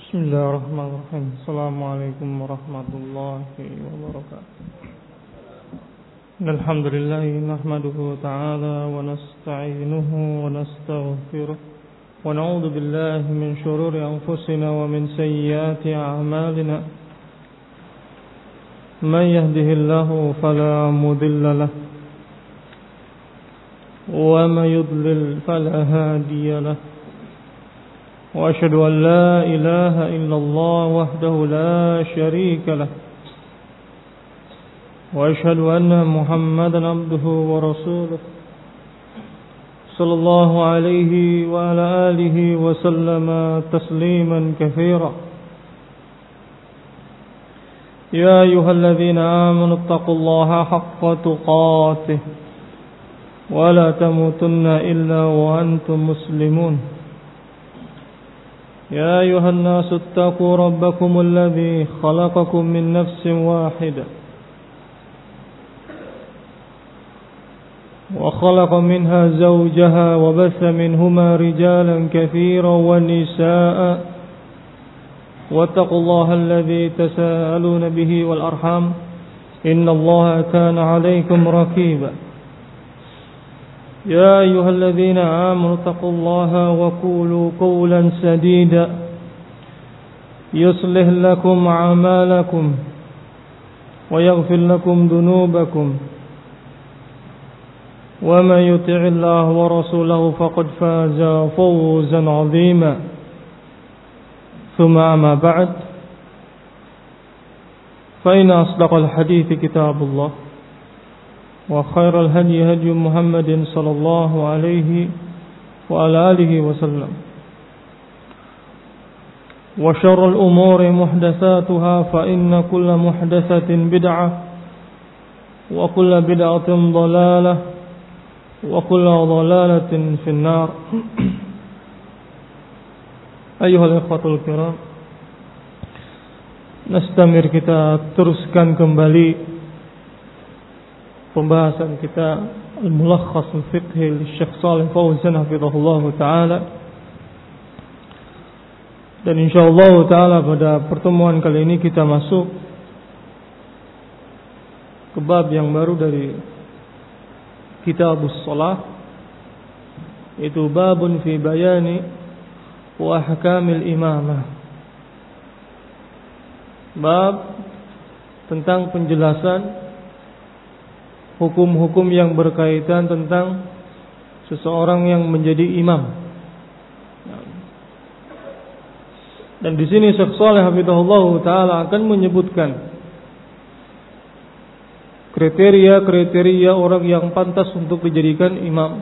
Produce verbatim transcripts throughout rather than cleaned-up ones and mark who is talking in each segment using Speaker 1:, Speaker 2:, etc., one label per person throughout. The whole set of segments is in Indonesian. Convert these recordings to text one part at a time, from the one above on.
Speaker 1: Bismillahirrahmanirrahim. Assalamualaikum warahmatullahi wabarakatuh. Alhamdulillah nahmaduhu ta'ala wa nasta'inuhu wa nastaghfiruh wa na'udzu billahi min shururi anfusina wa min sayyiati a'malina. Man yahdihillahu fala mudilla lahu wa man yudlil fala hadiya lahu. وأشهد أن لا إله إلا الله وحده لا شريك له وأشهد أن محمدا عبده ورسوله صلى الله عليه وعلى آله وسلم تسليما كثيرا. يا أيها الذين آمنوا اتقوا الله حق تقاته ولا تموتن إلا وأنتم مسلمون. يا أيها الناس اتقوا ربكم الذي خلقكم من نفس واحدة وخلق منها زوجها وبث منهما رجالا كثيرا ونساء واتقوا الله الذي تساءلون به والأرحام إن الله كان عليكم رقيبا. يا أيها الذين آمنوا اتقوا الله وقولوا قولا سديدا يصلح لكم أعمالكم ويغفر لكم ذنوبكم ومن يطع الله ورسوله فقد فاز فوزا عظيما. ثم أما بعد فإن أصدق الحديث كتاب الله وخير الهدي هدي محمد صلى الله عليه وعلى آله وسلم وشر الأمور محدثاتها فإن كل محدثة بدعة وكل بدعة ضلالة وكل ضلالة في النار. أيها الإخوة الكرام, nastamir, kita teruskan kembali pembahasan kita Al-Mulakhas Al-Fiqhi Syekh Shalih Fauzan hafizahullah ta'ala. Dan insyaallah ta'ala pada pertemuan kali ini kita masuk ke bab yang baru dari Kitabus Shalah, itu babun fi bayani wa ahkamil imamah. Bab tentang penjelasan hukum-hukum yang berkaitan tentang seseorang yang menjadi imam. Dan di sini Syekh Shalih hafizahullah taala akan menyebutkan kriteria-kriteria orang yang pantas untuk dijadikan imam.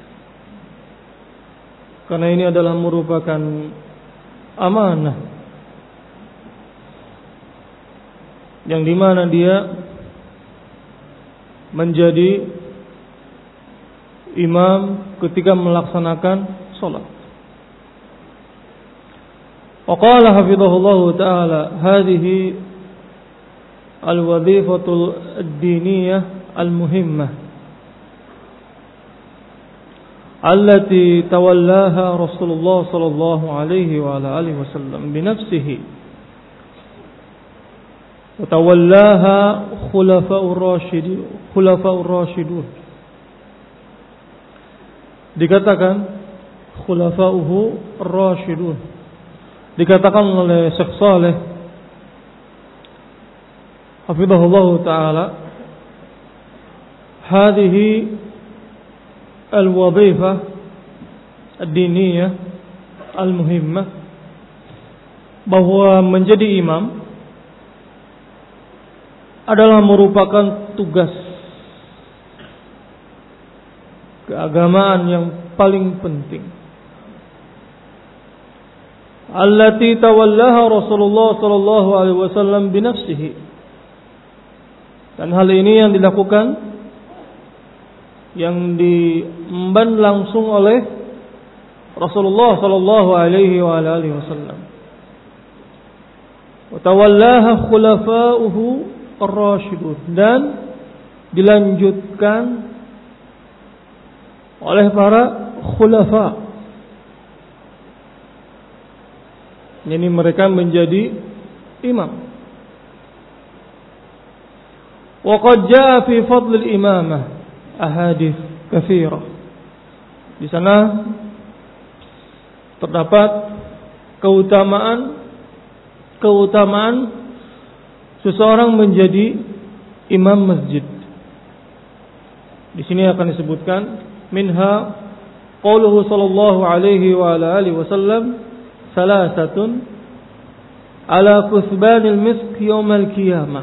Speaker 1: Karena ini adalah merupakan amanah yang dimana dia menjadi imam ketika melaksanakan salat. Wa qala hafizahullahu ta'ala hadhihi al-wadhifatul ad-diniyah al-muhimmah allati tawallaha Rasulullah sallallahu alaihi wa ala alihi wasallam bi nafsihi وتولاها خلفاء الراشدين خلفاء الراشدون. Dikatakan khulafa'uhu ar-rasyidun, dikatakan oleh Syekh Shalih hafizahullah taala, hadhihi al-wadhifah ad-diniyah al-muhimmah, bahwa menjadi imam adalah merupakan tugas keagamaan yang paling penting. Allati tawallaha Rasulullah sallallahu alaihi wasallam bi nafsihi. Dan hal ini yang dilakukan, yang diemban langsung oleh Rasulullah sallallahu alaihi wa alihi wasallam. Wa tawallaha khulafa'uhu ar-rasyidun, dan dilanjutkan oleh para khulafa, yakni mereka menjadi imam. Wa qad jaa fi fadl al-imamah ahadits katsirah. Di sana terdapat keutamaan keutamaan seseorang menjadi imam masjid. Di sini akan disebutkan minha qauluhu sallallahu alaihi wa ala alihi wasallam salasatun ala kuthbanil misk yaumal qiyamah.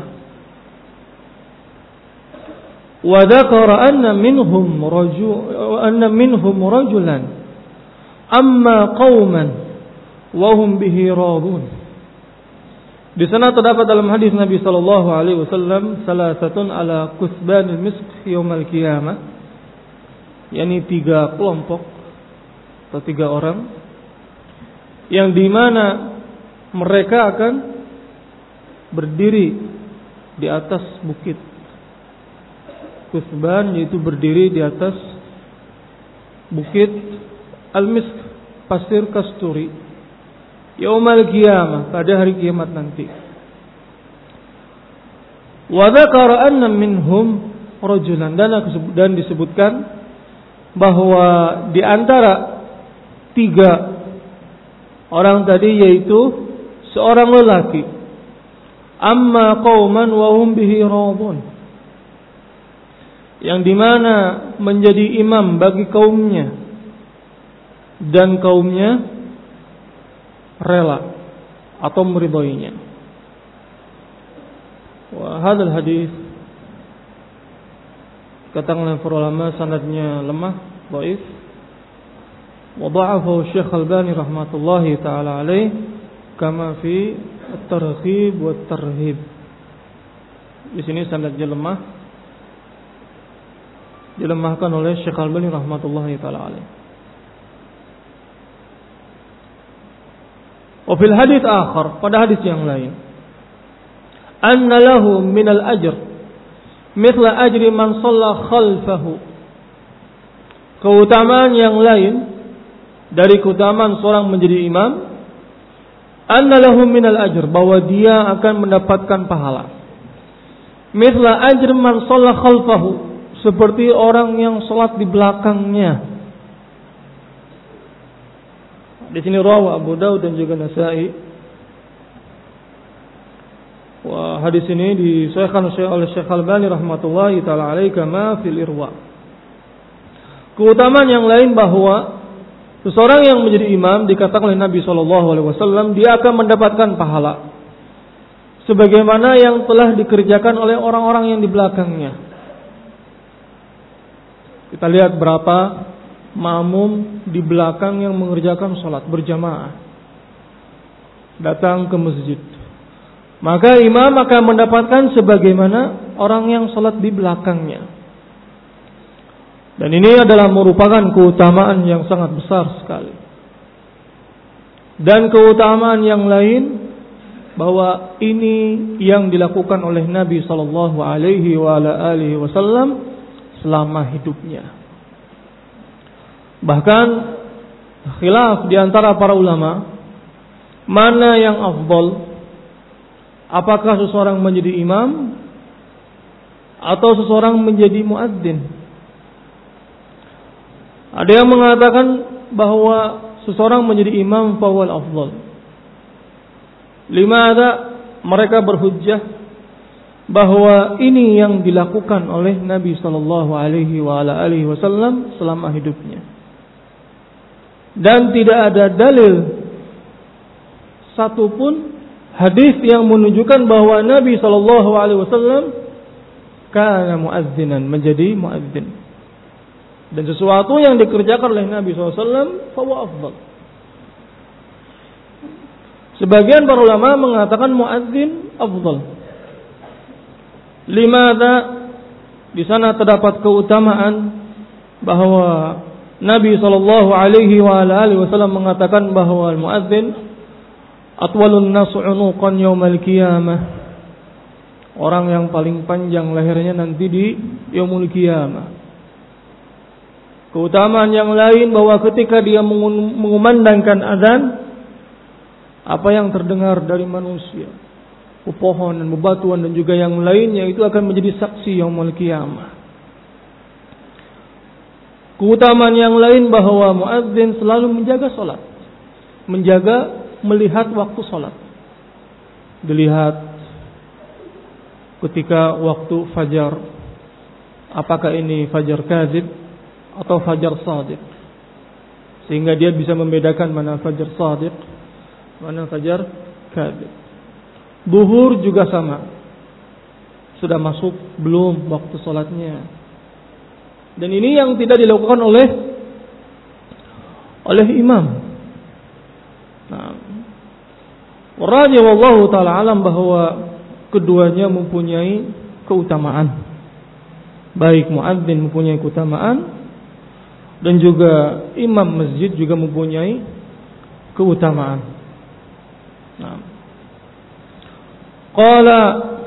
Speaker 1: Wa dzakara anna minhum rajul anna minhum rajulan amma qauman wa hum bihi radun. Di sana terdapat dalam hadis Nabi sallallahu alaihi wasallam salasatun ala kuthbanil misk yaumal qiyamah, yakni tiga kelompok atau tiga orang yang di mana mereka akan berdiri di atas bukit. Kuthban yaitu berdiri di atas bukit al-misk, pasir kasturi, yaumal qiyamah, pada hari kiamat nanti. Wa dzakara anna minhum rajulan, dan disebutkan bahwa di antara tiga orang tadi yaitu seorang lelaki, amma qauman wa hum bihi radun, yang dimana menjadi imam bagi kaumnya dan kaumnya rela atau meridhoinya. Wa hadzal hadis, katakanlah para ulama, sanadnya lemah, dhaif. Wa dha'afahu Syekh Al-Albani rahmatullahi taala alaih kama fi at-targhib wa at-tarhib. Di sini sanadnya lemah, dilemahkan oleh Syekh Al-Albani rahmatullahi taala alaih. Wa fil hadits akhar, pada hadis yang lain, anna lahu min al-ajr mithla ajri man shalla khalfahu. Keutamaan yang lain dari keutamaan seorang menjadi imam, anna lahu min al-ajr, bahwa dia akan mendapatkan pahala, mithla ajri man shalla khalfahu, seperti orang yang salat di belakangnya. Di sini rawi Abu Daud dan juga Nasa'i. Wah, hadis ini disahihkan oleh Syekh Al-Albani rahmatullahi taala alaihi kama fil Irwa. Keutamaan yang lain bahwa seseorang yang menjadi imam, dikatakan oleh Nabi sallallahu alaihi wasallam, dia akan mendapatkan pahala sebagaimana yang telah dikerjakan oleh orang-orang yang di belakangnya. Kita lihat berapa makmum di belakang yang mengerjakan sholat berjamaah datang ke masjid, maka imam akan mendapatkan sebagaimana orang yang sholat di belakangnya. Dan ini adalah merupakan keutamaan yang sangat besar sekali. Dan keutamaan yang lain, bahwa ini yang dilakukan oleh Nabi sallallahu alaihi wasallam selama hidupnya. Bahkan khilaf di antara para ulama, mana yang afdal, apakah seseorang menjadi imam atau seseorang menjadi muadzin. Ada yang mengatakan bahwa seseorang menjadi imam fawal afdal. Limadha? Mereka berhujjah bahwa ini yang dilakukan oleh Nabi sallallahu alaihi wasallam selama hidupnya. Dan tidak ada dalil satupun hadis yang menunjukkan bahwa Nabi sallallahu alaihi wasallam kana muazzinan, menjadi muazzin. Dan sesuatu yang dikerjakan oleh Nabi sallallahu alaihi wasallam fahuwa afdal. Sebagian para ulama mengatakan muazzin afdal. Limadha? Di sana terdapat keutamaan bahwa Nabi sallallahu alaihi wasallam mengatakan bahwa al-muazzin atwalun nas 'unuqan yaumal qiyamah, orang yang paling panjang lehernya nanti di yaumul qiyamah. Keutamaan yang lain bahwa ketika dia mengumandangkan azan, apa yang terdengar dari manusia, pepohonan, bebatuan dan juga yang lainnya itu akan menjadi saksi yaumul qiyamah. Keutamaan yang lain bahwa muadzin selalu menjaga salat, menjaga melihat waktu salat. Dilihat ketika waktu fajar, apakah ini fajar kadzib atau fajar shadiq, sehingga dia bisa membedakan mana fajar shadiq, mana fajar kadzib. Duhur juga sama, sudah masuk belum waktu salatnya. Dan ini yang tidak dilakukan oleh oleh imam. Nah, rajih wallahu taala alam bahwa keduanya mempunyai keutamaan. Baik muadzin mempunyai keutamaan dan juga imam masjid juga mempunyai keutamaan. Nah, qala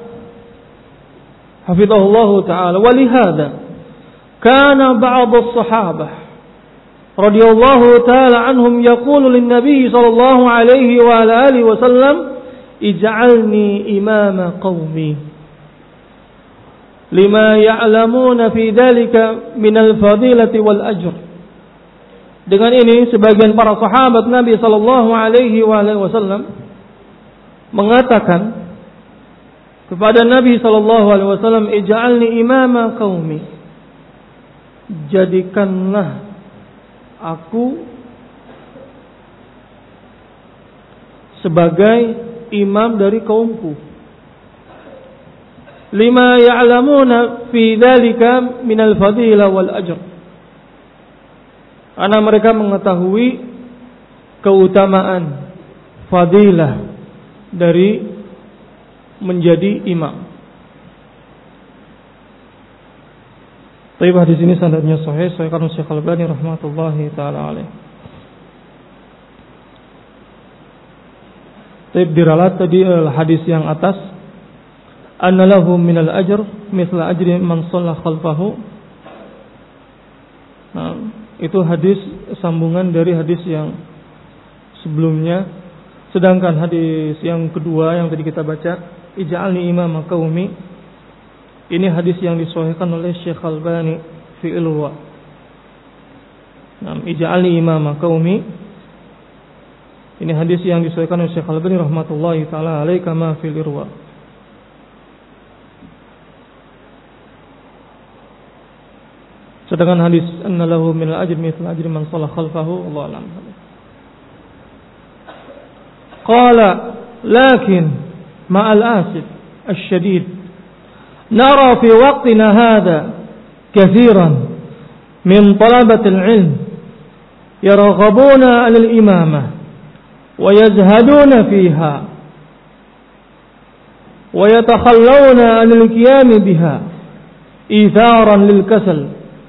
Speaker 1: hafizahullahu taala wa li hadza kana ba'd as-sahabah radhiyallahu taala anhum yaqulu lin-nabi sallallahu alaihi wa ala alihi wasallam ij'alni imama qaumi lima ya'lamuna fi dhalika min al-fadilati wal ajr. Dengan ini sebagian para sahabat Nabi sallallahu alaihi wa alihi wasallam mengatakan kepada Nabi sallallahu alaihi wasallam, ij'alni imama qaumi, jadikanlah aku sebagai imam dari kaumku. Lima ya'lamuna fi dzalika minal fadilah wal ajr. Karena mereka mengetahui keutamaan fadilah dari menjadi imam. Tapi di sini sanadnya sahih, sahih karena Syekh Al-Albani rahmatullahi taala alaih. Tapi diralat tadi hadis yang atas, anna lahu minal ajr mithla ajri man shalla khalfahu. Nah, itu hadis sambungan dari hadis yang sebelumnya. Sedangkan hadis yang kedua yang tadi kita baca, ij'alni imama qaumi, ini hadis yang disahihkan oleh Syekh Al-Albani fi Irwa. Nah, ij'alni imama qaumi, ini hadis yang disahihkan oleh Syekh Al-Albani rahmatullahi taala alaihi kama fil Irwa. Sedangkan hadis anna lahu min al-ajri mithla ajri man shalla khalfahu, Allahu a'lam. Qala lakin ma'al asif asy-syadid nara fi waqtina hadha kathiran min talabati al-'ilm yarghabuna 'ala al-imamah wa yazhaduna fiha wa yatakhallawna 'an al-qiyam biha itharan lil-kasal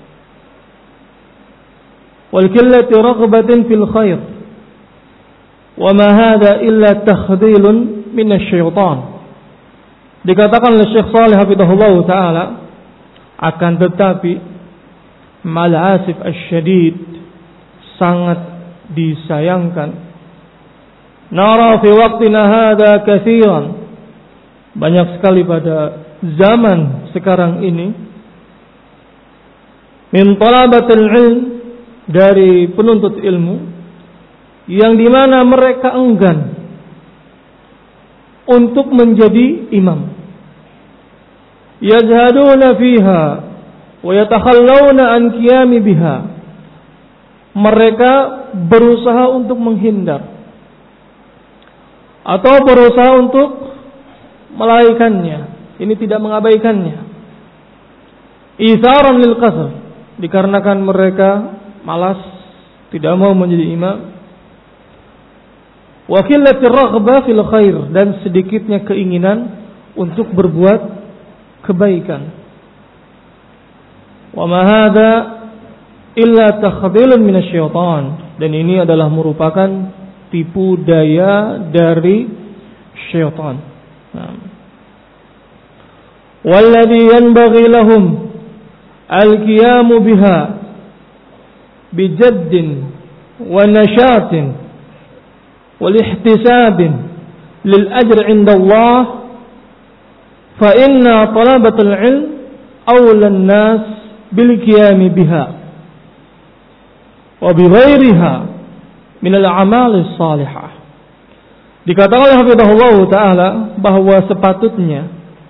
Speaker 1: wal qillati raghbatin fil khair wa ma hadha illa takhdhilun minasy syaitan. Dikatakan oleh Syekh Shalih hafizahullah taala, akan tetapi mal asif asyadid, sangat disayangkan, nara fi waqtina hadha katsiran, banyak sekali pada zaman sekarang ini, min talabatil ilm, dari penuntut ilmu yang dimana mereka enggan untuk menjadi imam. Yazhaduna fiha wa yatakhallawna an qiyami biha. Mereka berusaha untuk menghindar atau berusaha untuk melalaikannya. Ini tidak mengabaikannya. Itharan lil qasr, dikarenakan mereka malas, tidak mau menjadi imam. Wa qillatir raghbah fil khair, dan sedikitnya keinginan untuk berbuat kebaikan. Wa ma hadza illa takhdhilun minasy syaitan, dan ini adalah merupakan tipu daya dari syaitan. Nah. Walladhi yanbaghi lahum al-qiyamu biha bijaddin wa nashatin wal ihtisabin lil ajr 'inda Allah fa inna talabatul ilm awla an-nas bil qiyam biha wa bi ghairiha min al-a'mal as-salihah. Dikatakan oleh hafizahullah taala bahwa sepatutnya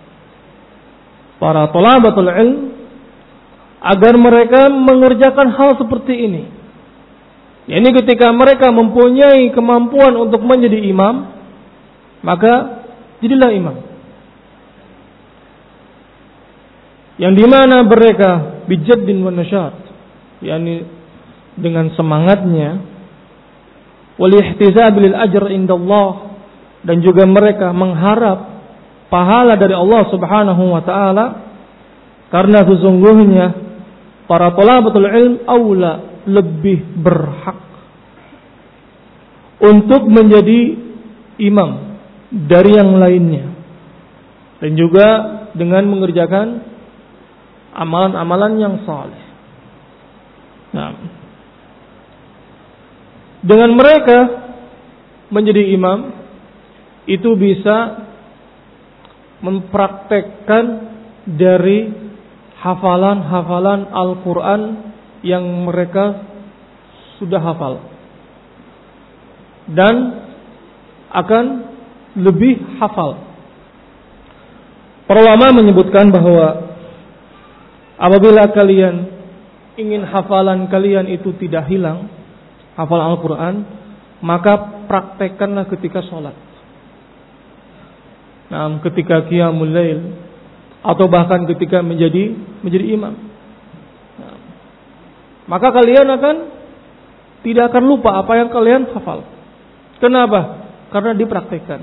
Speaker 1: para talabatul ilm agar mereka mengerjakan hal seperti ini. Ini ketika mereka mempunyai kemampuan untuk menjadi imam, maka jadilah imam. Yang dimana mereka bijaddin wa nasyat, yakni dengan semangatnya, wal ihtizab lil ajr indallah, dan juga mereka mengharap pahala dari Allah Subhanahu wa taala, karena sesungguhnya para thalabatul ilm aula, lebih berhak untuk menjadi imam dari yang lainnya, dan juga dengan mengerjakan amalan-amalan yang saleh. Nah, dengan mereka menjadi imam itu bisa mempraktekkan dari hafalan-hafalan Al-Quran yang mereka sudah hafal, dan akan lebih hafal. Para ulama menyebutkan bahwa apabila kalian ingin hafalan kalian itu tidak hilang, hafal Al-Quran, maka praktekkanlah ketika sholat. Nah, ketika qiyamul lail, atau bahkan ketika menjadi menjadi imam. Nah, maka kalian akan tidak akan lupa apa yang kalian hafal. Kenapa? Karena dipraktekkan.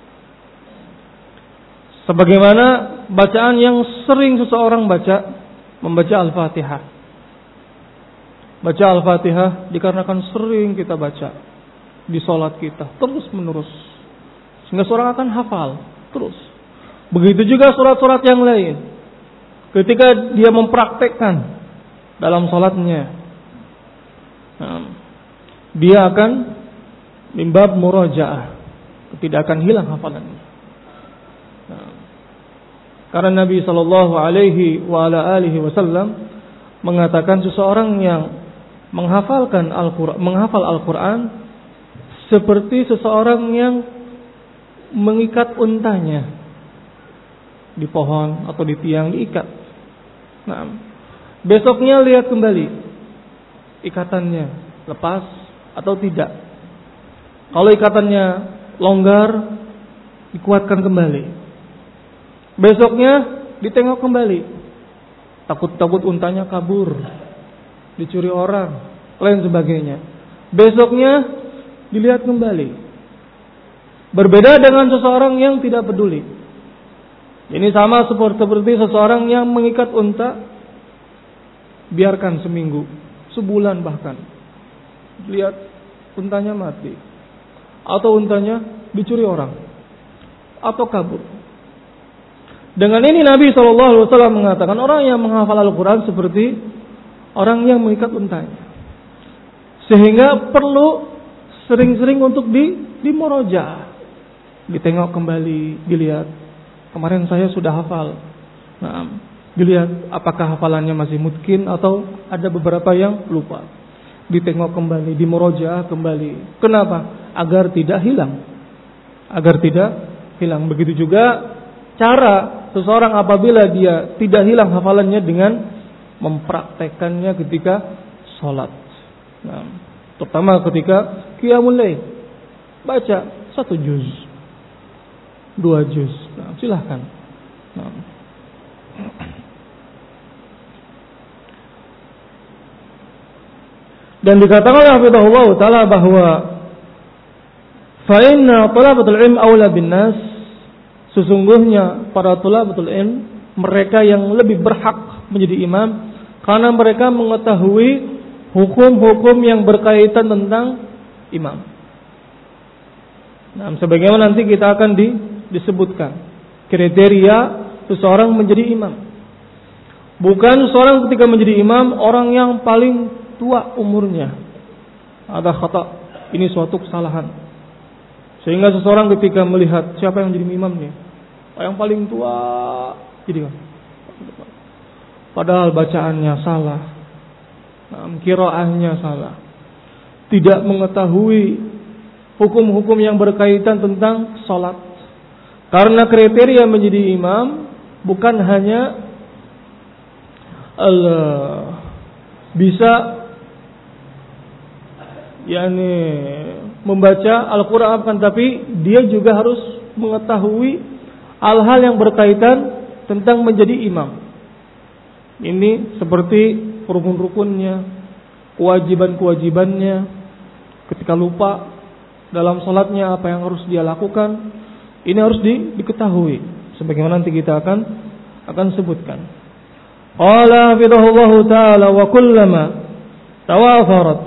Speaker 1: Sebagaimana bacaan yang sering seseorang baca, membaca Al-Fatihah. Baca Al-Fatihah dikarenakan sering kita baca di sholat kita terus menerus, sehingga seorang akan hafal terus. Begitu juga surat-surat yang lain. Ketika dia mempraktekkan dalam sholatnya, dia akan mimbab murajaah, tidak akan hilang hafalannya. Karena Nabi Shallallahu Alaihi Wasallam mengatakan seseorang yang menghafalkan Al-Quran, menghafal Al-Quran seperti seseorang yang mengikat untanya di pohon atau di tiang, diikat. Nah, besoknya lihat kembali ikatannya lepas atau tidak. Kalau ikatannya longgar, dikuatkan kembali. Besoknya ditengok kembali, takut-takut untanya kabur, dicuri orang, lain sebagainya. Besoknya dilihat kembali. Berbeda dengan seseorang yang tidak peduli. Ini sama seperti, seperti seseorang yang mengikat unta, biarkan seminggu, sebulan bahkan, lihat untanya mati, atau untanya dicuri orang, atau kabur. Dengan ini Nabi shallallahu alaihi wasallam mengatakan orang yang menghafal Al-Quran seperti orang yang mengikat untanya, sehingga perlu sering-sering untuk di dimurajaah, ditengok kembali, dilihat. Kemarin saya sudah hafal. Nah, dilihat apakah hafalannya masih mungkin atau ada beberapa yang lupa. Ditengok kembali, dimurojaah kembali. Kenapa? Agar tidak hilang. Agar tidak hilang. Begitu juga cara seseorang apabila dia tidak hilang hafalannya dengan mempraktekannya ketika sholat. Nah, terutama ketika qiyamul lail. Baca satu juz, dua juz. Nah, silahkan. Nah. Dan dikatakan oleh hafizahullah taala bahwa fa inna talabatul ilm aula bin nas, sesungguhnya para talabatul ilm mereka yang lebih berhak menjadi imam karena mereka mengetahui hukum-hukum yang berkaitan tentang imam. Nah, sebagaimana nanti kita akan di, disebutkan kriteria seseorang menjadi imam. Bukan seseorang ketika menjadi imam orang yang paling tua umurnya. Ada khata, ini suatu kesalahan. Sehingga seseorang ketika melihat siapa yang jadi imamnya, yang paling tua, jadi padahal bacaannya salah, qiraahnya salah, tidak mengetahui hukum-hukum yang berkaitan tentang salat. Karena kriteria menjadi imam bukan hanya Allah bisa yakni membaca Al-Quran, akan tapi dia juga harus mengetahui hal-hal yang berkaitan tentang menjadi imam. Ini seperti rukun-rukunnya, kewajiban-kewajibannya, ketika lupa dalam salatnya apa yang harus dia lakukan, ini harus di, diketahui. Sebagaimana nanti kita akan akan sebutkan. Qala hafidhahullahu ta'ala wa kullama tawafarat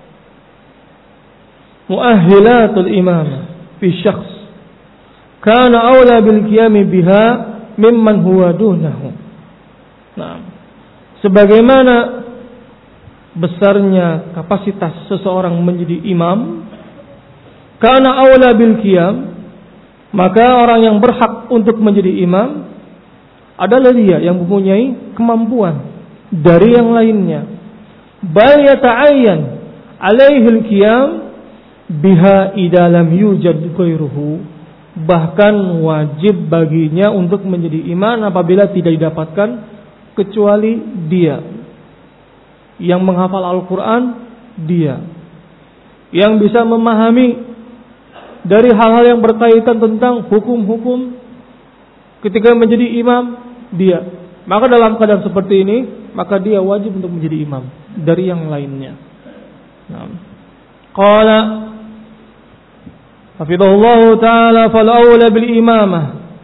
Speaker 1: mu'ahhilatul imamah fi syakhs kana awla bil qiyam biha mimman huwa dunahu. Nah, sebagaimana besarnya kapasitas seseorang menjadi imam, kana awla bil qiyam, maka orang yang berhak untuk menjadi imam adalah dia yang mempunyai kemampuan dari yang lainnya. Bal yata'ayyan alaihi al-qiyam biha idza lam yujad ghairuhu, bahkan wajib baginya untuk menjadi imam apabila tidak didapatkan kecuali dia. Yang menghafal Al-Quran dia, yang bisa memahami dari hal-hal yang berkaitan tentang hukum-hukum ketika menjadi imam dia. Maka dalam keadaan seperti ini, maka dia wajib untuk menjadi imam dari yang lainnya. Nah, qala hafidhahullahu ta'ala fal awla bil imamah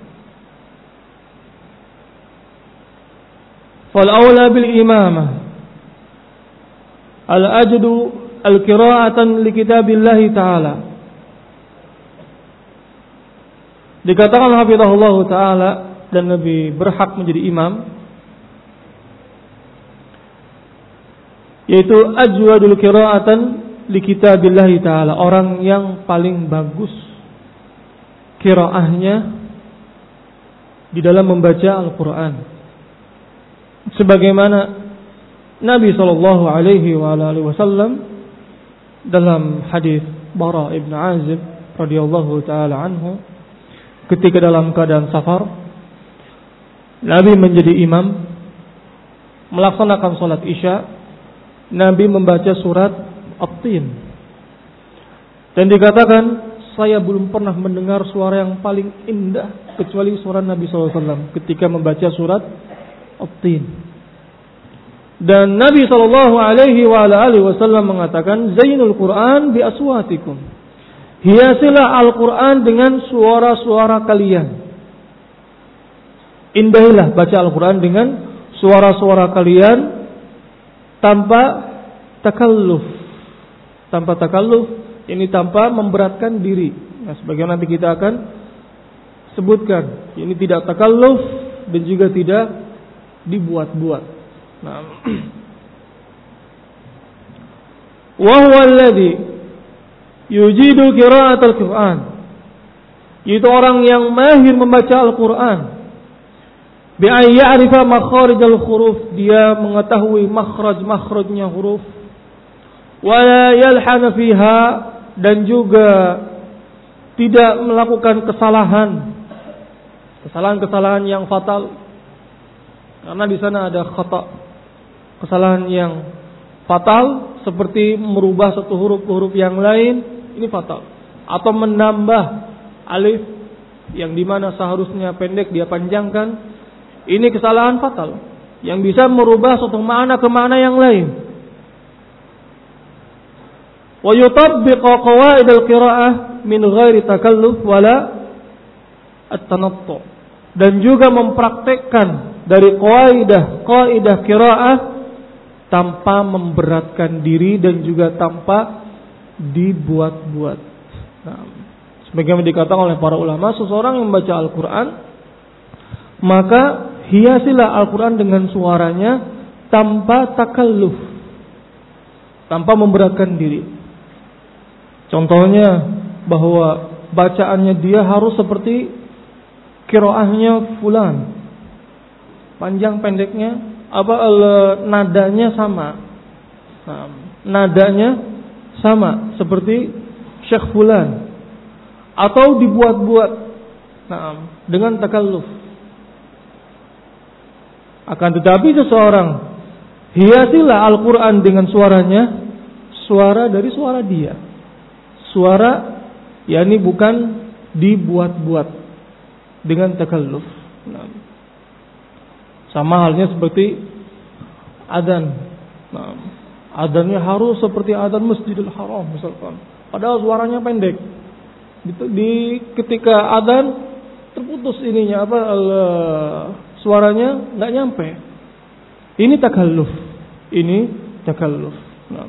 Speaker 1: fal awla bil imamah al ajdu al qira'atan li kitabillahi ta'ala. Dikatakan hafidhahullahu ta'ala dan lebih berhak menjadi imam, yaitu ajwadul qira'atan li kitabillahi ta'ala, orang yang paling bagus qiraahnya di dalam membaca Al-Quran. Sebagaimana Nabi sallallahu alaihi wa alihi wasallam dalam hadis Bara ibn Azib radhiyallahu taala anhu, ketika dalam keadaan safar Nabi menjadi imam melaksanakan salat Isya, Nabi membaca surat At-Tin. Dan dikatakan, saya belum pernah mendengar suara yang paling indah kecuali suara Nabi sallallahu alaihi wasallam ketika membaca surat At-Tin. Dan Nabi sallallahu alaihi wasallam mengatakan, Zainul Quran bi aswatikum, hiasilah Al-Quran dengan suara-suara kalian. Indahilah baca Al-Quran dengan suara-suara kalian tanpa takalluf. Tanpa takalluf, ini tanpa memberatkan diri. Nah, sebagaimana nanti kita akan sebutkan, ini tidak takalluf dan juga tidak dibuat-buat. Nah, wa huwa alladhi yujidu qira'at al-Qur'an, itu orang yang mahir membaca Al-Quran. Bi an ya'rifa makharij al-huruf, dia mengetahui makhraj-makhrajnya huruf. Wa la yalhana fiha, dan juga tidak melakukan kesalahan kesalahan-kesalahan yang fatal, karena di sana ada khata, kesalahan yang fatal seperti merubah satu huruf ke huruf yang lain, ini fatal, atau menambah alif yang dimana seharusnya pendek dia panjangkan, ini kesalahan fatal yang bisa merubah suatu makna ke makna yang lain. Wa yutabbiqu qawaid al-qira'ah min ghairi takalluf wala at-tanattu, dan juga mempraktekkan dari kaidah kaidah qira'ah tanpa memberatkan diri dan juga tanpa dibuat-buat. Nah, sebagaimana dikatakan oleh para ulama, seseorang yang membaca Al-Quran, maka hiasilah Al-Quran dengan suaranya tanpa takalluf, tanpa memberatkan diri. Contohnya bahwa bacaannya dia harus seperti qiraahnya fulan. Panjang pendeknya apa nadanya sama. Nah, nadanya sama seperti Syekh fulan atau dibuat-buat nah, dengan takalluf. Akan tetapi seseorang hiasilah Al-Quran dengan suaranya, suara dari suara dia. Suara, yakni bukan dibuat-buat dengan takalluf. Nah, sama halnya seperti adzan. Nah, adzannya harus seperti adzan Masjidil Haram misalkan. Padahal suaranya pendek. Di, di ketika adzan terputus ininya apa suaranya nggak nyampe. Ini takalluf. Ini takalluf. Nah.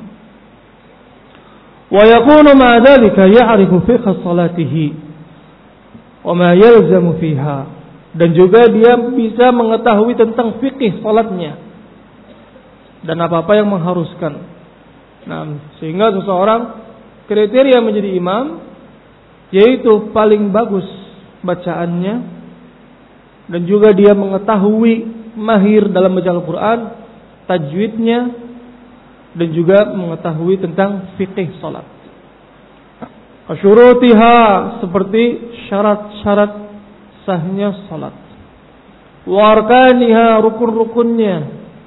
Speaker 1: Wa yakunu ma'a dzalika ya'rifu fiqh salatihi wa ma yalzamu fiha. Dan juga dia bisa mengetahui tentang fikih salatnya dan apa-apa yang mengharuskan. Nah, sehingga seseorang kriteria menjadi imam yaitu paling bagus bacaannya dan juga dia mengetahui mahir dalam baca Al-Quran, tajwidnya, dan juga mengetahui tentang fikih salat. Syurutiha seperti syarat-syarat sahnya salat. Wa arkaniha rukun-rukunnya.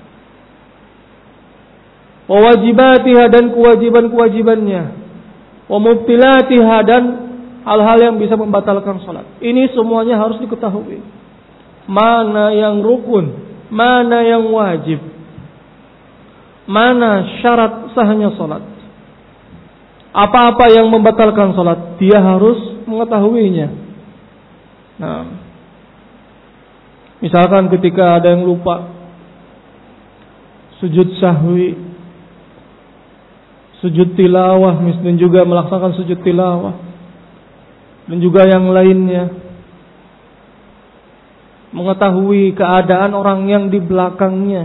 Speaker 1: Wa wajibatiha dan kewajiban-kewajibannya. Wa mubtilatiha dan hal-hal yang bisa membatalkan salat. Ini semuanya harus diketahui. Mana yang rukun, mana yang wajib, mana syarat sahnya salat. Apa-apa yang membatalkan salat, dia harus mengetahuinya. Nah, misalkan ketika ada yang lupa sujud sahwi, sujud tilawah, dan juga melaksanakan sujud tilawah, dan juga yang lainnya. Mengetahui keadaan orang yang di belakangnya,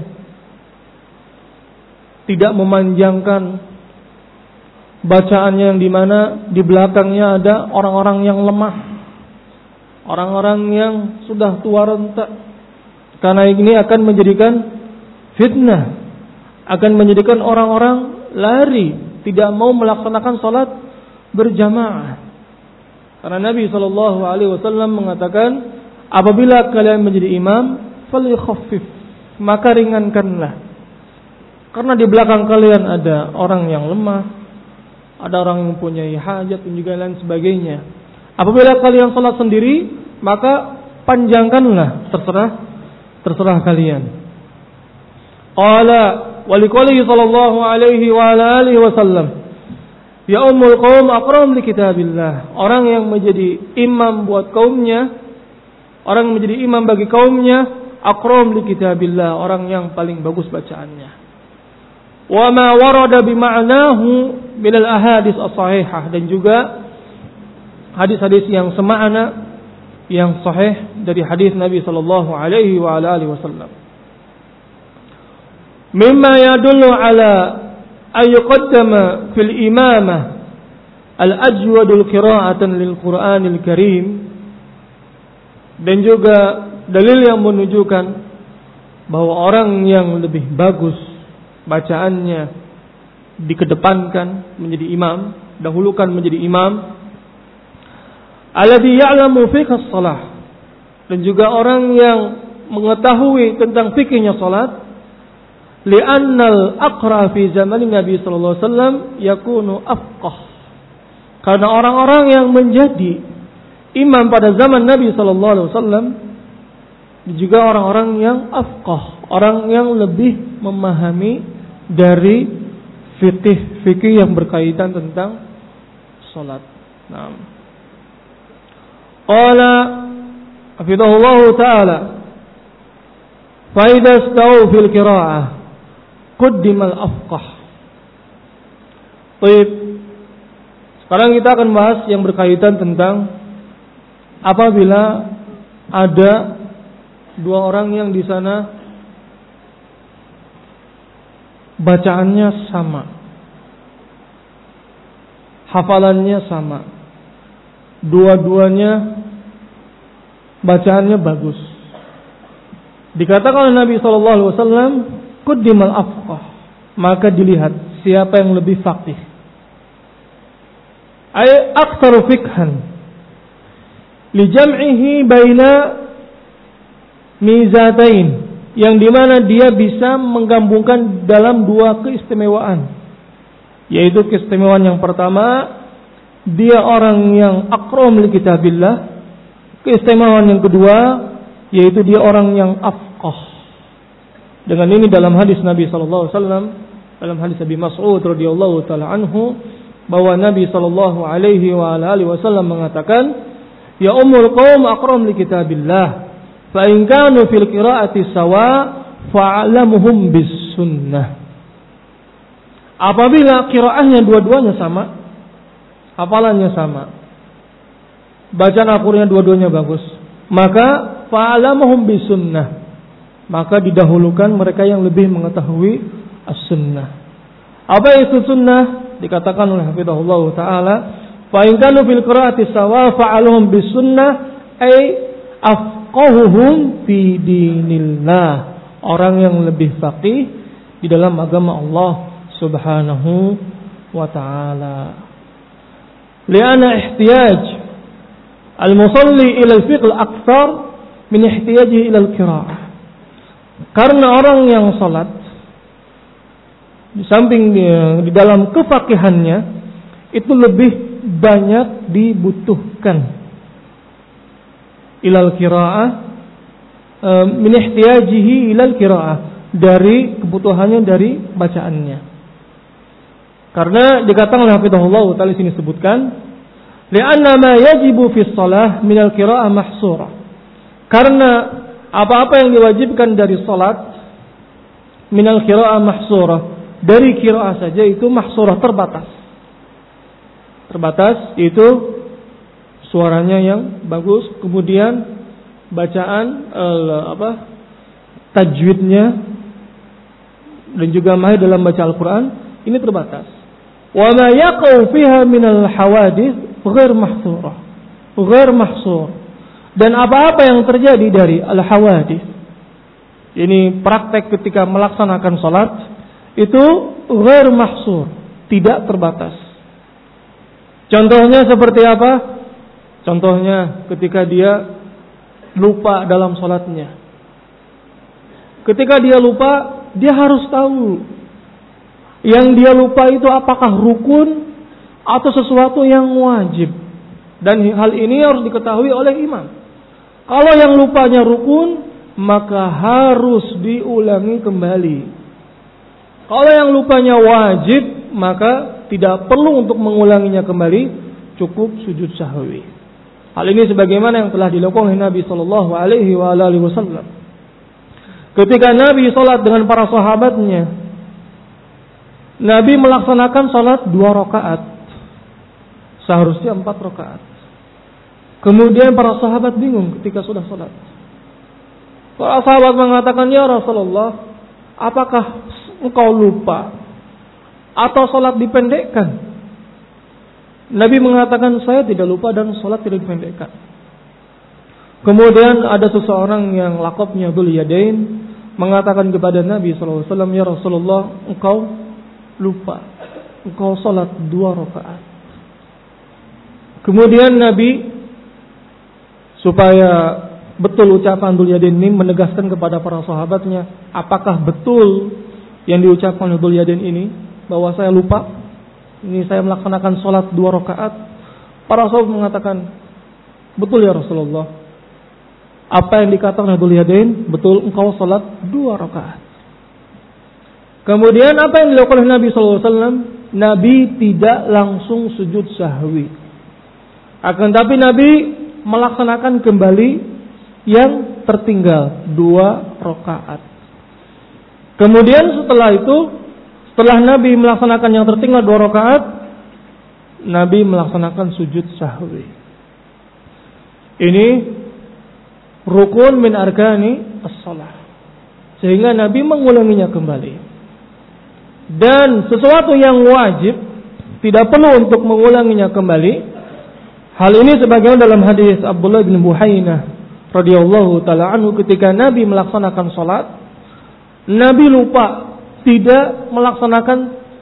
Speaker 1: tidak memanjangkan bacaannya yang dimana di belakangnya ada orang-orang yang lemah, orang-orang yang sudah tua renta. Karena ini akan menjadikan fitnah, akan menjadikan orang-orang lari, tidak mau melaksanakan salat berjamaah. Karena Nabi shallallahu alaihi wasallam mengatakan, apabila kalian menjadi imam, falyukhaffif, maka ringankanlah. Karena di belakang kalian ada orang yang lemah, ada orang yang mempunyai hajat dan juga lain sebagainya. Apabila kalian salat sendiri, maka panjangkanlah, terserah terserah kalian. Qala wa liqaulihi sallallahu alaihi wa ala alihi wasallam, ya ummul qaum aqram li kitabillah. Orang yang menjadi imam buat kaumnya, orang yang menjadi imam bagi kaumnya, aqram li kitabillah, orang yang paling bagus bacaannya. Wa ma warada bi ma'nahu min al ahadits as-sahihah, dan juga hadis-hadis yang semakna yang sahih dari hadis Nabi sallallahu alaihi wa ala alihi wasallam. Mimma yadullu ala ay yuqaddama fil imamah al-ajwadul qira'atan lil Qur'anil Karim, dan juga dalil yang menunjukkan bahwa orang yang lebih bagus bacaannya dikedepankan menjadi imam, dahulukan menjadi imam, alladzi ya'lamu fiqh shalah, dan juga orang yang mengetahui tentang fikihnya salat, li'annal aqra fi zamanin Nabi sallallahu alaihi wasallam yakunu afqah, karena orang-orang yang menjadi imam pada zaman Nabi sallallahu alaihi wasallam juga orang-orang yang afqah, orang yang lebih memahami dari fikih-fikih yang berkaitan tentang salat. Nah, qala hafizahullah taala, fa idza istau fil qiraa'ah quddimal afqah. Baik, sekarang kita akan bahas yang berkaitan tentang apabila ada dua orang yang di sana bacaannya sama, hafalannya sama, dua-duanya bacaannya bagus. Dikatakan oleh Nabi sallallahu alaihi wasallam, quddimal afqah, maka dilihat siapa yang lebih faqih. Ay aktsaru fiqhan li jam'ihi baina mizatain, yang dimana dia bisa menggabungkan dalam dua keistimewaan, yaitu keistimewaan yang pertama, dia orang yang aqram li kitabillah. Keistimewaan yang kedua, yaitu dia orang yang afqah. Dengan ini dalam hadis Nabi sallallahu alaihi wasallam, dalam hadis Abi Mas'ud radhiyallahu taala anhu, bahwa Nabi sallallahu alaihi wa alihi wasallam mengatakan, ya ummul qaum aqram li kitabillah, fa in kanu fil qiraati sawa fa'lamuhum bis sunnah. Apabila qiraahnya dua-duanya sama, hafalannya sama, bacaan Al-Qur'an dua-duanya bagus, maka fa'lamuhum bis sunnah, maka didahulukan mereka yang lebih mengetahui as-sunnah. Apa itu sunnah? Dikatakan oleh hafizahullah taala, fa in kanu fil qiraati sawa fa'aluhum bis sunnah ay afqahuhum fi dinillah, orang yang lebih faqih di dalam agama Allah Subhanahu wa taala. Li'anna ihtiyaj al-musalli ila al-fiqh al-akthar min ihtiyajihi ila al-qira'ah. Karena orang yang salat di samping di dalam kefaqihannya itu lebih banyak dibutuhkan ilal qiraah min ihtiyajihi ilal qiraah, dari kebutuhannya dari bacaannya. Karena dikatakan oleh hafizahullah taala sini sebutkan, li'anna ma yajibu fi shalah min al-qiraah mahsura, karena apa-apa yang diwajibkan dari salat min al-qiraah mahsura, dari qiraah saja itu mahsurah, terbatas. Terbatas itu suaranya yang bagus, kemudian bacaan eh, apa tajwidnya dan juga mahir dalam baca Al-Qur'an ini terbatas. Wa ma yaqau fiha min al-hawadith ghair mahsurah, ghair mahsur. Dan apa-apa yang terjadi dari al-hawadith, ini praktek ketika melaksanakan salat, itu ghair mahsur, tidak terbatas. Contohnya seperti apa? Contohnya ketika dia lupa dalam salatnya. Ketika dia lupa, dia harus tahu yang dia lupa itu apakah rukun atau sesuatu yang wajib. Dan hal ini harus diketahui oleh imam. Kalau yang lupanya rukun, maka harus diulangi kembali. Kalau yang lupanya wajib, maka tidak perlu untuk mengulanginya kembali, cukup sujud sahwi. Hal ini sebagaimana yang telah dilakukan oleh Nabi sallallahu alaihi wasallam. Ketika Nabi salat dengan para sahabatnya, Nabi melaksanakan salat dua rakaat, seharusnya empat rakaat. Kemudian para sahabat bingung ketika sudah salat. Para sahabat mengatakan, ya Rasulullah, apakah engkau lupa atau salat dipendekkan? Nabi mengatakan, saya tidak lupa dan salat tidak dipendekkan. Kemudian ada seseorang yang lakopnya Dzul Yadain mengatakan kepada Nabi sallallahu alaihi wasallam, ya Rasulullah, engkau lupa, engkau salat dua rakaat. Kemudian Nabi, supaya betul ucapan Dzul Yadain ini, menegaskan kepada para sahabatnya, apakah betul yang diucapkan oleh Dzul Yadain ini, bahwa saya lupa, ini saya melaksanakan sholat dua rakaat. Para sahabat mengatakan, betul ya Rasulullah, apa yang dikatakan oleh Dzul Yadain, betul engkau sholat dua rakaat. Kemudian apa yang dilakukan oleh Nabi sallallahu alaihi wasallam? Nabi tidak langsung sujud sahwi, akan tapi Nabi melaksanakan kembali yang tertinggal dua rakaat. Kemudian setelah itu, setelah Nabi melaksanakan yang tertinggal dua rakaat, Nabi melaksanakan sujud sahwi. Ini rukun min arkani as-shalah, sehingga Nabi mengulanginya kembali. Dan sesuatu yang wajib tidak perlu untuk mengulanginya kembali, Hal ini sebagaimana dalam hadis Abdullah bin Buhainah radhiyallahu taala anhu, ketika Nabi melaksanakan salat, Nabi lupa tidak melaksanakan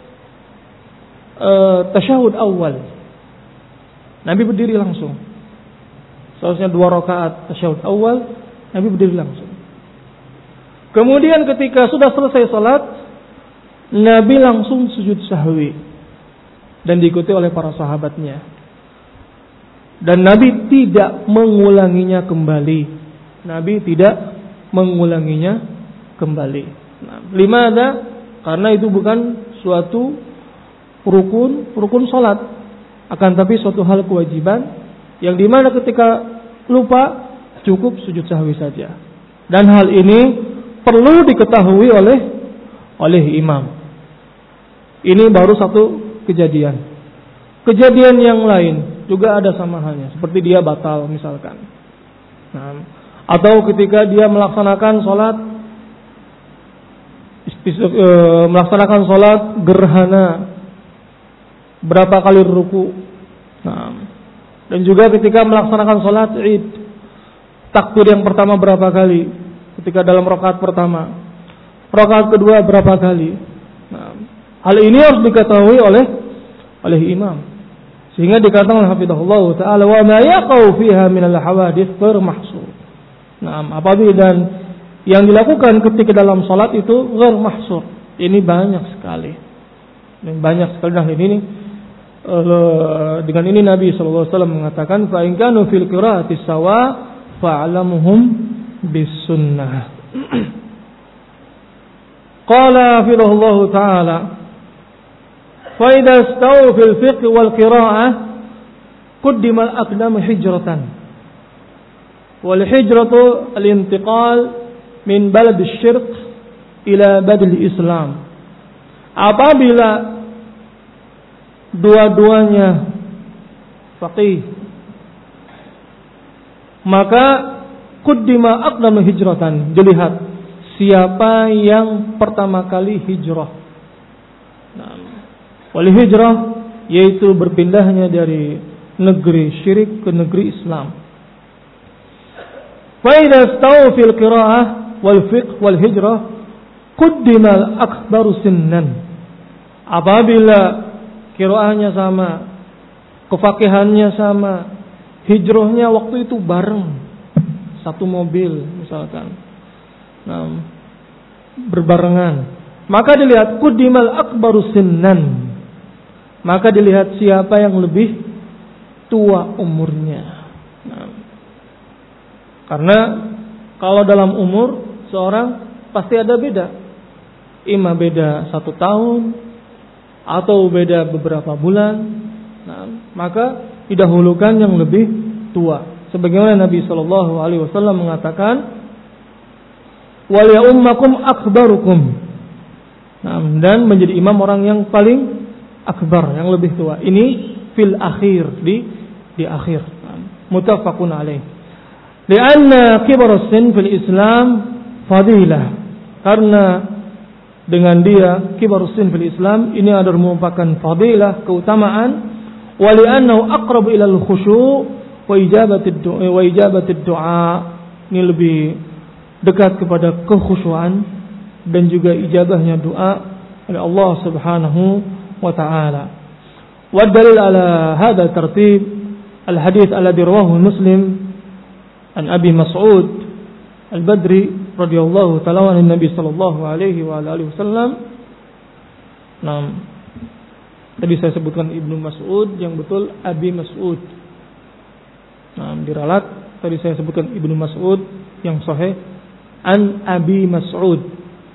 Speaker 1: uh, tasyahud awal. Nabi berdiri langsung. Seharusnya dua rakaat tasyahud awal, Nabi berdiri langsung. Kemudian ketika sudah selesai salat, Nabi langsung sujud sahwi dan diikuti oleh para sahabatnya. Dan Nabi tidak mengulanginya kembali. Nabi tidak mengulanginya kembali. Nah, limada? Karena itu bukan suatu rukun, rukun salat. Akan tapi suatu hal kewajiban yang dimana ketika lupa cukup sujud sahwi saja. Dan hal ini perlu diketahui oleh oleh imam. Ini baru satu kejadian. Kejadian yang lain juga ada sama halnya, seperti dia batal misalkan. Nah, atau ketika dia melaksanakan sholat, e, melaksanakan sholat gerhana, berapa kali ruku. Nah, dan juga ketika melaksanakan sholat id, takbir yang pertama berapa kali, ketika dalam rakaat pertama, rakaat kedua berapa kali. Nah, hal ini harus diketahui oleh oleh imam. Sehingga dikatakan hafizahullah taala wa ma yaqau fiha min al-hawadits ghairu mahsur. Nah, apabila dan yang dilakukan ketika dalam salat itu ghairu mahsur. Ini banyak sekali. Dan banyak sekali nah ini uh, dengan ini Nabi sallallahu alaihi wasallam mengatakan fa in kanu fil qiraati sawa fa'lamuhum bis sunnah. Qala hafizahullah taala فإذا استووا في الفقه والقراءة قدم الأقدام هجرة والهجرة الانتقال من بلد الشرك إلى بلد الإسلام. Apabila dua-duanya faqih, maka qaddima aqdam hijratan. Dilihat siapa yang pertama kali hijrah. Nah, wal hijrah yaitu berpindahnya dari negeri syirik ke negeri Islam. Fa idza stawu fil qiraah wal fiqh wal hijrah qaddima al akbaru sinnan. Apabila qiraahnya sama, kefaqihannya sama, hijrahnya waktu itu bareng, satu mobil misalkan. Nah, berbarengan. Maka dilihat qaddimal akbaru sinnan. Maka dilihat siapa yang lebih tua umurnya. Nah, karena kalau dalam umur seorang pasti ada beda. Ima beda satu tahun atau beda beberapa bulan. Nah, maka didahulukan yang lebih tua. Sebagaimana Nabi Shallallahu Alaihi Wasallam mengatakan, wal ya ummakum akbarukum. Nah, dan menjadi imam orang yang paling akbar, yang lebih tua. Ini fil akhir, di di akhir. Muttafaqun alaih. Lianna kibar as-sin fil Islam fadilah. Karena dengan dia kibar as-sin fil Islam ini adalah merupakan fadilah, keutamaan. Wa li'annahu aqrabu ila al-khusyu' wa ijabati ad-du'a wa ijabati ad-du'a. Ini lebih dekat kepada kekhusyuan dan juga ijabahnya doa oleh Allah Subhanahu wa ta'ala. Wa dalil ala hadha tartib al-hadits alladhi rawahu Muslim an Abi Mas'ud al-Badri radhiyallahu ta'ala an Nabi sallallahu alaihi wa alihi wasallam. Nah, tadi saya sebutkan Ibnu Mas'ud, yang betul Abi Mas'ud. Nah, diralat tadi saya sebutkan Ibnu Mas'ud, yang sahih an Abi Mas'ud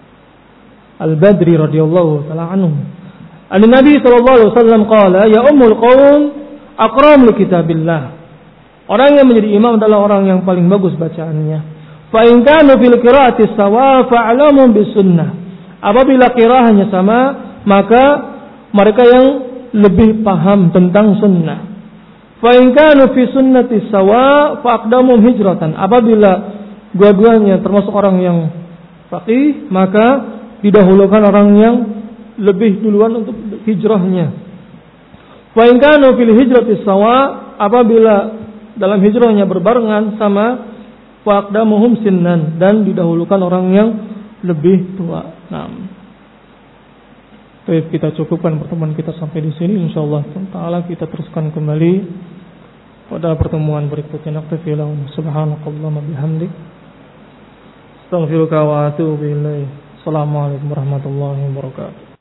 Speaker 1: al-Badri radhiyallahu ta'ala anhu. An-Nabi sallallahu alaihi wasallam qala ya ummul qaum aqram li kitabillah. Orang yang menjadi imam adalah orang yang paling bagus bacaannya. Fa in kanu fil qiraati sawa fa'lamu bis sunnah. Apabila qiraahnya sama, maka mereka yang lebih paham tentang sunnah. Fa in kanu fi sunnati sawa fa aqdamu hijratan. Apabila dua-duanya termasuk orang yang faqih, maka didahulukan orang yang lebih duluan untuk hijrahnya. Fa in kanu fil hijrati sawa, apabila dalam hijrahnya berbarengan sama, faqdamuhum sinnan, dan didahulukan orang yang lebih tua. Nah, baik, kita cukupkan pertemuan kita sampai di sini. Insyaallah taala kita teruskan kembali pada pertemuan berikutnya. Naqtafilah. Subhanakallahumma bihamdik, astaghfiruka wa atubu ilaik. Assalamualaikum warahmatullahi wabarakatuh.